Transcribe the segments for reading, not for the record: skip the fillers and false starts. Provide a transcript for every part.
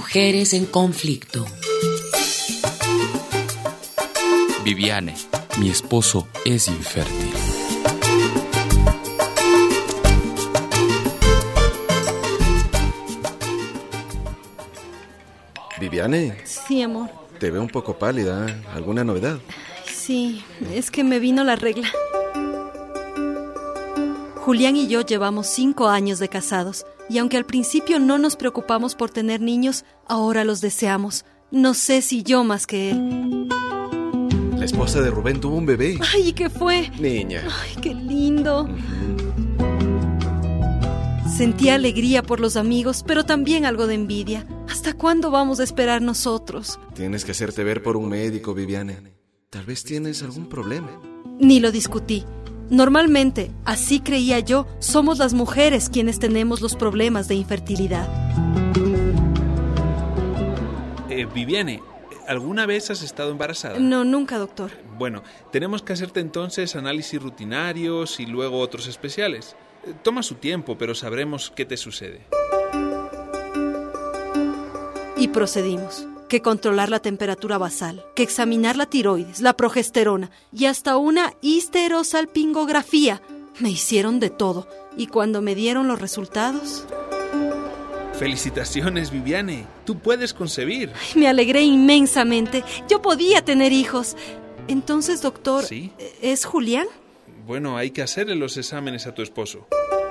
Mujeres en conflicto. Viviane, mi esposo es infértil. Viviane. Sí, amor. Te veo un poco pálida. ¿Alguna novedad? Sí, es que me vino la regla. Julián y yo llevamos 5 años de casados, y aunque al principio no nos preocupamos por tener niños, ahora los deseamos. No sé si yo más que él. La esposa de Rubén tuvo un bebé. Ay, ¿y qué fue? Niña. Ay, qué lindo. Sentí alegría por los amigos, pero también algo de envidia. ¿Hasta cuándo vamos a esperar nosotros? Tienes que hacerte ver por un médico, Viviane. Tal vez tienes algún problema. Ni lo discutí. Normalmente, así creía yo, somos las mujeres quienes tenemos los problemas de infertilidad. Viviane, ¿alguna vez has estado embarazada? No, nunca, doctor. Bueno, tenemos que hacerte entonces análisis rutinarios y luego otros especiales. Toma su tiempo, pero sabremos qué te sucede. Y procedimos. Que controlar la temperatura basal, que examinar la tiroides, la progesterona y hasta una histerosalpingografía. Me hicieron de todo. Y cuando me dieron los resultados... ¡Felicitaciones, Viviane! ¡Tú puedes concebir! Me alegré inmensamente. Yo podía tener hijos. Entonces, doctor, ¿Sí? ¿Es Julián? Bueno, hay que hacerle los exámenes a tu esposo.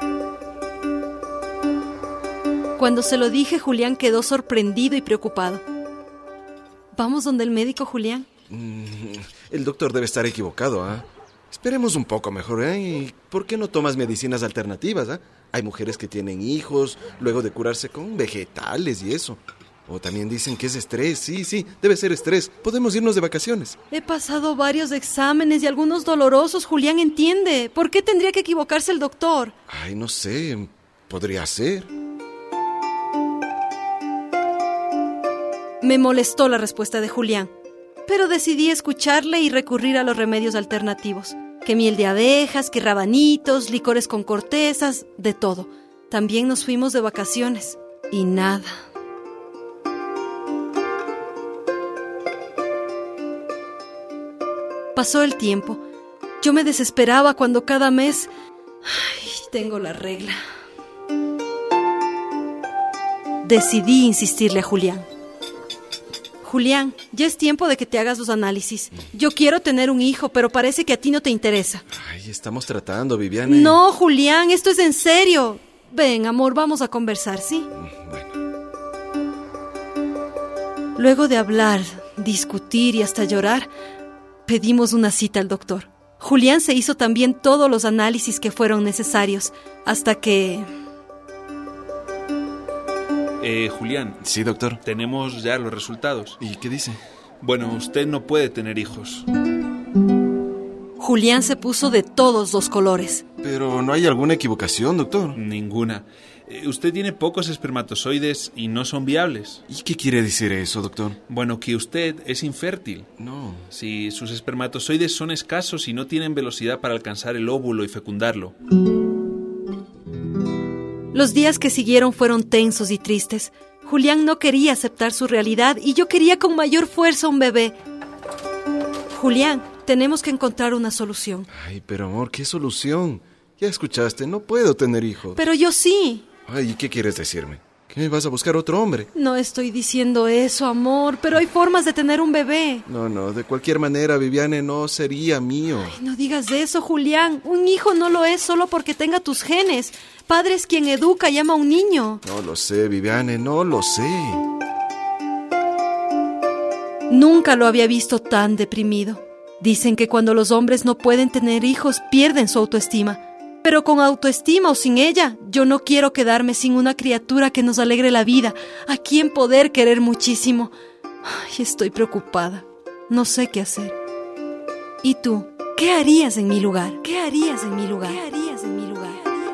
Cuando se lo dije, Julián quedó sorprendido y preocupado. ¿Vamos donde el médico, Julián? El doctor debe estar equivocado, ¿ah? Esperemos un poco mejor, ¿eh? ¿Y por qué no tomas medicinas alternativas, ah? Hay mujeres que tienen hijos luego de curarse con vegetales y eso. O también dicen que es estrés. Sí, debe ser estrés. Podemos irnos de vacaciones. He pasado varios exámenes y algunos dolorosos, Julián, entiende. ¿Por qué tendría que equivocarse el doctor? Ay, no sé. Podría ser. Me molestó la respuesta de Julián, pero decidí escucharle y recurrir a los remedios alternativos. Que miel de abejas, que rabanitos, licores con cortezas, de todo. También nos fuimos de vacaciones y nada. Pasó el tiempo. Yo me desesperaba cuando cada mes... Ay, tengo la regla. Decidí insistirle a Julián. Julián, ya es tiempo de que te hagas los análisis. Yo quiero tener un hijo, pero parece que a ti no te interesa. Ay, estamos tratando, Viviane. No, Julián, esto es en serio. Ven, amor, vamos a conversar, ¿sí? Bueno. Luego de hablar, discutir y hasta llorar, pedimos una cita al doctor. Julián se hizo también todos los análisis que fueron necesarios, hasta que... Julián. Sí, doctor. Tenemos ya los resultados. ¿Y qué dice? Bueno, usted no puede tener hijos. Julián se puso de todos los colores. Pero no hay alguna equivocación, doctor. Ninguna. Usted tiene pocos espermatozoides y no son viables. ¿Y qué quiere decir eso, doctor? Bueno, que usted es infértil. No. Si sus espermatozoides son escasos y no tienen velocidad para alcanzar el óvulo y fecundarlo. Los días que siguieron fueron tensos y tristes. Julián no quería aceptar su realidad y yo quería con mayor fuerza un bebé. Julián, tenemos que encontrar una solución. Ay, pero amor, ¿qué solución? Ya escuchaste, no puedo tener hijos. Pero yo sí. Ay, ¿y qué quieres decirme? ¿Que vas a buscar otro hombre? No estoy diciendo eso, amor, pero hay formas de tener un bebé. No, de cualquier manera, Viviane, no sería mío. Ay, no digas eso, Julián. Un hijo no lo es solo porque tenga tus genes. Padre es quien educa y ama a un niño. No lo sé, Viviane, no lo sé. Nunca lo había visto tan deprimido. Dicen que cuando los hombres no pueden tener hijos, pierden su autoestima. Pero con autoestima o sin ella, yo no quiero quedarme sin una criatura que nos alegre la vida, a quien poder querer muchísimo. Ay, estoy preocupada. No sé qué hacer. ¿Y tú? ¿Qué harías en mi lugar? ¿Qué harías en mi lugar? ¿Qué harías en mi lugar?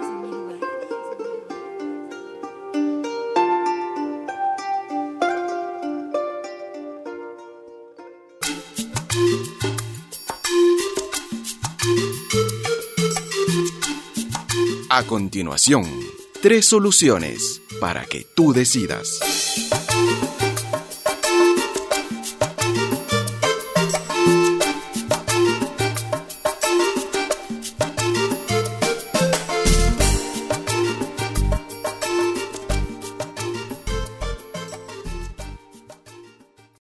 A continuación, 3 soluciones para que tú decidas.